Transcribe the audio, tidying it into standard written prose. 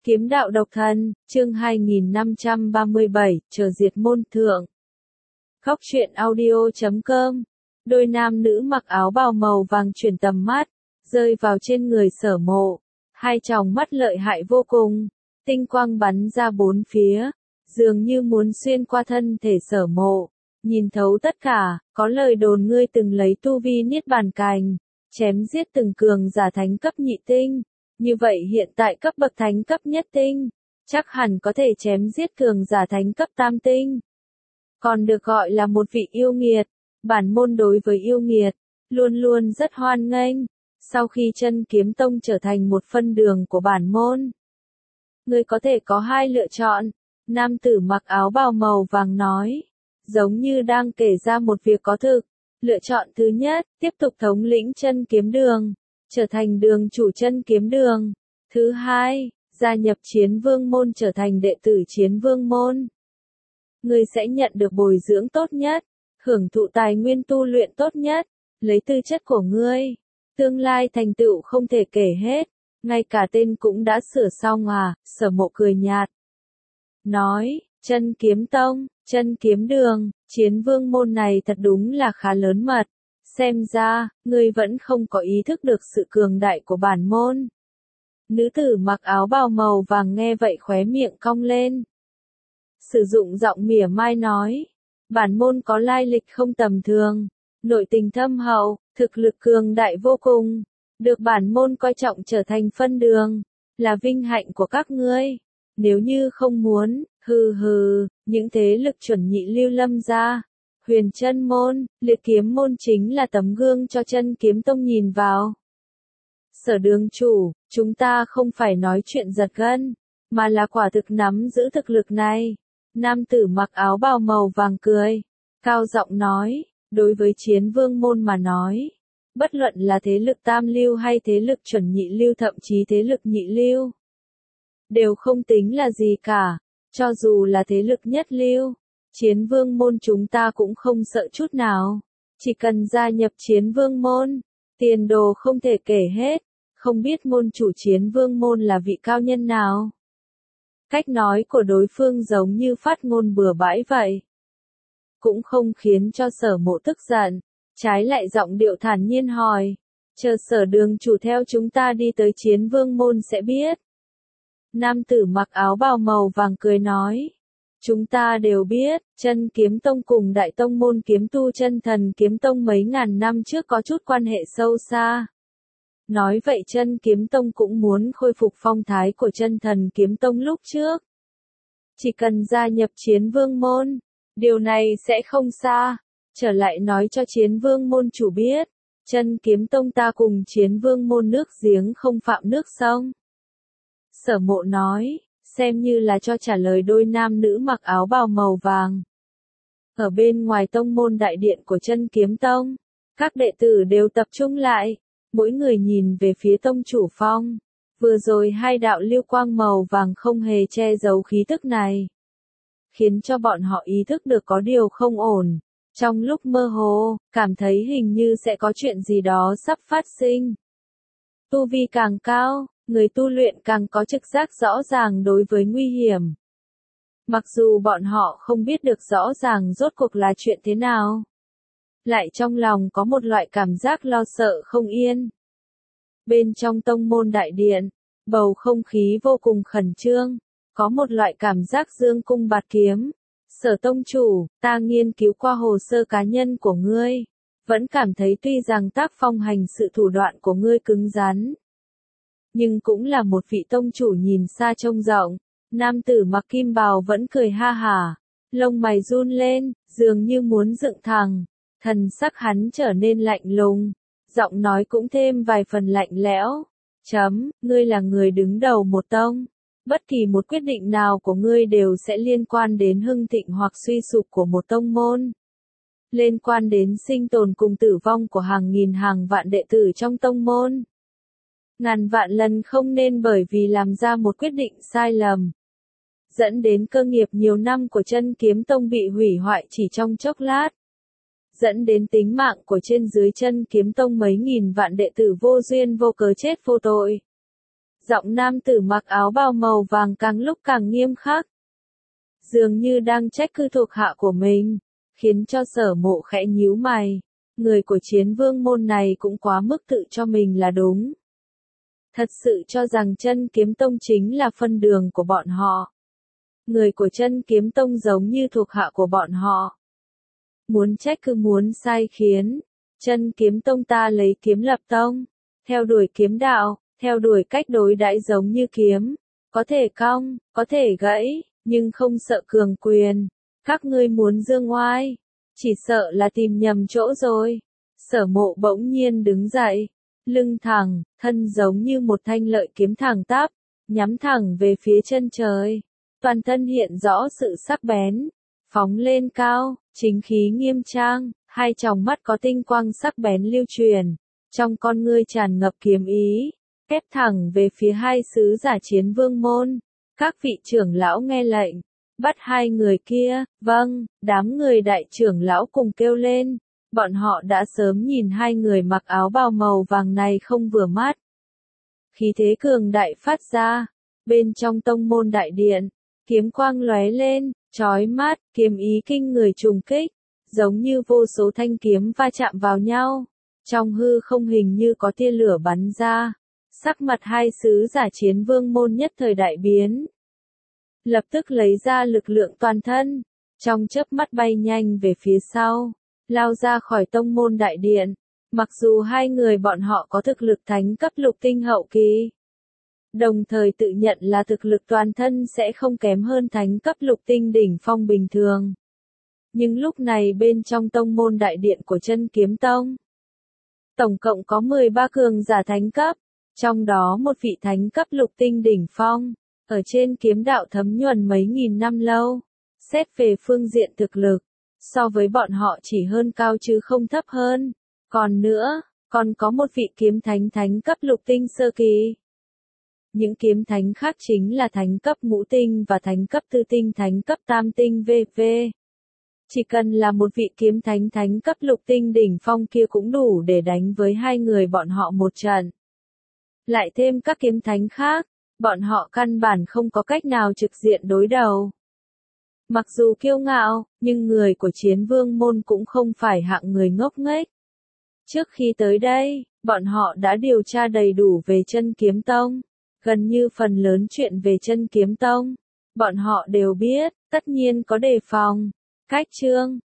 Kiếm đạo độc thân, chương 2537, chờ diệt môn thượng. Khóc chuyện audio.com. Đôi nam nữ mặc áo bào màu vàng chuyển tầm mắt, rơi vào trên người Sở Mộ. Hai tròng mắt lợi hại vô cùng, tinh quang bắn ra bốn phía, dường như muốn xuyên qua thân thể Sở Mộ, nhìn thấu tất cả. Có lời đồn ngươi từng lấy tu vi niết bàn cành, chém giết từng cường giả thánh cấp nhị tinh. Như vậy hiện tại cấp bậc thánh cấp nhất tinh, chắc hẳn có thể chém giết cường giả thánh cấp tam tinh. Còn được gọi là một vị yêu nghiệt, bản môn đối với yêu nghiệt, luôn luôn rất hoan nghênh. Sau khi Chân Kiếm Tông trở thành một phân đường của bản môn, ngươi có thể có hai lựa chọn. Nam tử mặc áo bào màu vàng nói, giống như đang kể ra một việc có thực. Lựa chọn thứ nhất, tiếp tục thống lĩnh Chân Kiếm Đường, trở thành đường chủ Chân Kiếm Đường. Thứ hai, gia nhập Chiến Vương môn trở thành đệ tử Chiến Vương môn. Ngươi sẽ nhận được bồi dưỡng tốt nhất, hưởng thụ tài nguyên tu luyện tốt nhất, lấy tư chất của ngươi, tương lai thành tựu không thể kể hết, ngay cả tên cũng đã sửa xong à? Sở Mộ cười nhạt, nói, Chân Kiếm Tông, Chân Kiếm Đường, Chiến Vương môn này thật đúng là khá lớn mật. Xem ra, ngươi vẫn không có ý thức được sự cường đại của bản môn. Nữ tử mặc áo bào màu vàng nghe vậy khóe miệng cong lên. Sử dụng giọng mỉa mai nói, bản môn có lai lịch không tầm thường, nội tình thâm hậu, thực lực cường đại vô cùng, được bản môn coi trọng trở thành phân đường, là vinh hạnh của các ngươi. Nếu như không muốn, những thế lực chuẩn nhị lưu Lâm gia, Huyền Chân môn, Liệt Kiếm môn chính là tấm gương cho Chân Kiếm Tông nhìn vào. Sở đường chủ, chúng ta không phải nói chuyện giật gân, mà là quả thực nắm giữ thực lực này. Nam tử mặc áo bào màu vàng cười, cao giọng nói, đối với Chiến Vương môn mà nói, bất luận là thế lực tam lưu hay thế lực chuẩn nhị lưu, thậm chí thế lực nhị lưu, đều không tính là gì cả. Cho dù là thế lực nhất lưu, Chiến Vương môn chúng ta cũng không sợ chút nào. Chỉ cần gia nhập Chiến Vương môn, tiền đồ không thể kể hết. Không biết môn chủ Chiến Vương môn là vị cao nhân nào? Cách nói của đối phương giống như phát ngôn bừa bãi vậy, cũng không khiến cho Sở Mộ tức giận, trái lại giọng điệu thản nhiên hỏi, chờ Sở đường chủ theo chúng ta đi tới Chiến Vương môn sẽ biết. Nam tử mặc áo bào màu vàng cười nói, chúng ta đều biết, Chân Kiếm Tông cùng Đại Tông môn kiếm tu Chân Thần Kiếm Tông mấy ngàn năm trước có chút quan hệ sâu xa. Nói vậy Chân Kiếm Tông cũng muốn khôi phục phong thái của Chân Thần Kiếm Tông lúc trước. Chỉ cần gia nhập Chiến Vương môn, điều này sẽ không xa. Trở lại nói cho Chiến Vương môn chủ biết, Chân Kiếm Tông ta cùng Chiến Vương môn nước giếng không phạm nước sông. Sở Mộ nói, xem như là cho trả lời đôi nam nữ mặc áo bào màu vàng. Ở bên ngoài tông môn đại điện của Chân Kiếm Tông, các đệ tử đều tập trung lại, mỗi người nhìn về phía tông chủ phong. Vừa rồi hai đạo lưu quang màu vàng không hề che giấu khí tức này, khiến cho bọn họ ý thức được có điều không ổn. Trong lúc mơ hồ, cảm thấy hình như sẽ có chuyện gì đó sắp phát sinh. Tu vi càng cao, người tu luyện càng có trực giác rõ ràng đối với nguy hiểm. Mặc dù bọn họ không biết được rõ ràng rốt cuộc là chuyện thế nào, lại trong lòng có một loại cảm giác lo sợ không yên. Bên trong tông môn đại điện, bầu không khí vô cùng khẩn trương, có một loại cảm giác dương cung bạt kiếm. Sở tông chủ, ta nghiên cứu qua hồ sơ cá nhân của ngươi, vẫn cảm thấy tuy rằng tác phong hành sự thủ đoạn của ngươi cứng rắn, nhưng cũng là một vị tông chủ nhìn xa trông rộng. Nam tử mặc kim bào vẫn cười ha hả, lông mày run lên, dường như muốn dựng thẳng, thần sắc hắn trở nên lạnh lùng, giọng nói cũng thêm vài phần lạnh lẽo. Ngươi là người đứng đầu một tông, bất kỳ một quyết định nào của ngươi đều sẽ liên quan đến hưng thịnh hoặc suy sụp của một tông môn, liên quan đến sinh tồn cùng tử vong của hàng nghìn hàng vạn đệ tử trong tông môn. Ngàn vạn lần không nên bởi vì làm ra một quyết định sai lầm, dẫn đến cơ nghiệp nhiều năm của Chân Kiếm Tông bị hủy hoại chỉ trong chốc lát, dẫn đến tính mạng của trên dưới Chân Kiếm Tông mấy nghìn vạn đệ tử vô duyên vô cớ chết vô tội. Giọng nam tử mặc áo bào màu vàng càng lúc càng nghiêm khắc. Dường như đang trách cứ thuộc hạ của mình, khiến cho Sở Mộ khẽ nhíu mày. Người của Chiến Vương môn này cũng quá mức tự cho mình là đúng. Thật sự cho rằng Chân Kiếm Tông chính là phân đường của bọn họ. Người của Chân Kiếm Tông giống như thuộc hạ của bọn họ. Muốn trách cứ muốn sai khiến. Chân Kiếm Tông ta lấy kiếm lập tông, theo đuổi kiếm đạo, theo đuổi cách đối đãi giống như kiếm, có thể cong, có thể gãy, nhưng không sợ cường quyền. Các ngươi muốn dương oai, chỉ sợ là tìm nhầm chỗ rồi. Sở Mộ bỗng nhiên đứng dậy, lưng thẳng, thân giống như một thanh lợi kiếm thẳng tắp, nhắm thẳng về phía chân trời. Toàn thân hiện rõ sự sắc bén, phóng lên cao, chính khí nghiêm trang, hai tròng mắt có tinh quang sắc bén lưu truyền, trong con ngươi tràn ngập kiếm ý, ép thẳng về phía hai sứ giả Chiến Vương môn. Các vị trưởng lão nghe lệnh, bắt hai người kia. Vâng, đám người đại trưởng lão cùng kêu lên. Bọn họ đã sớm nhìn hai người mặc áo bào màu vàng này không vừa mắt. Khí thế cường đại phát ra, bên trong tông môn đại điện, kiếm quang lóe lên, chói mắt, kiếm ý kinh người trùng kích, giống như vô số thanh kiếm va chạm vào nhau. Trong hư không hình như có tia lửa bắn ra, sắc mặt hai sứ giả Chiến Vương môn nhất thời đại biến. Lập tức lấy ra lực lượng toàn thân, trong chớp mắt bay nhanh về phía sau, lao ra khỏi tông môn đại điện. Mặc dù hai người bọn họ có thực lực thánh cấp lục tinh hậu kỳ, đồng thời tự nhận là thực lực toàn thân sẽ không kém hơn thánh cấp lục tinh đỉnh phong bình thường. Nhưng lúc này bên trong tông môn đại điện của Chân Kiếm Tông, tổng cộng có 13 cường giả thánh cấp, trong đó một vị thánh cấp lục tinh đỉnh phong, ở trên kiếm đạo thấm nhuần mấy nghìn năm lâu. Xét về phương diện thực lực, so với bọn họ chỉ hơn cao chứ không thấp hơn. Còn nữa, còn có một vị kiếm thánh thánh cấp lục tinh sơ kỳ. Những kiếm thánh khác chính là thánh cấp ngũ tinh và thánh cấp tư tinh thánh cấp tam tinh v.v. Chỉ cần là một vị kiếm thánh thánh cấp lục tinh đỉnh phong kia cũng đủ để đánh với hai người bọn họ một trận. Lại thêm các kiếm thánh khác, bọn họ căn bản không có cách nào trực diện đối đầu. Mặc dù kiêu ngạo, nhưng người của Chiến Vương môn cũng không phải hạng người ngốc nghếch. Trước khi tới đây, bọn họ đã điều tra đầy đủ về Chân Kiếm Tông, gần như phần lớn chuyện về Chân Kiếm Tông. Bọn họ đều biết, tất nhiên có đề phòng. Cách chương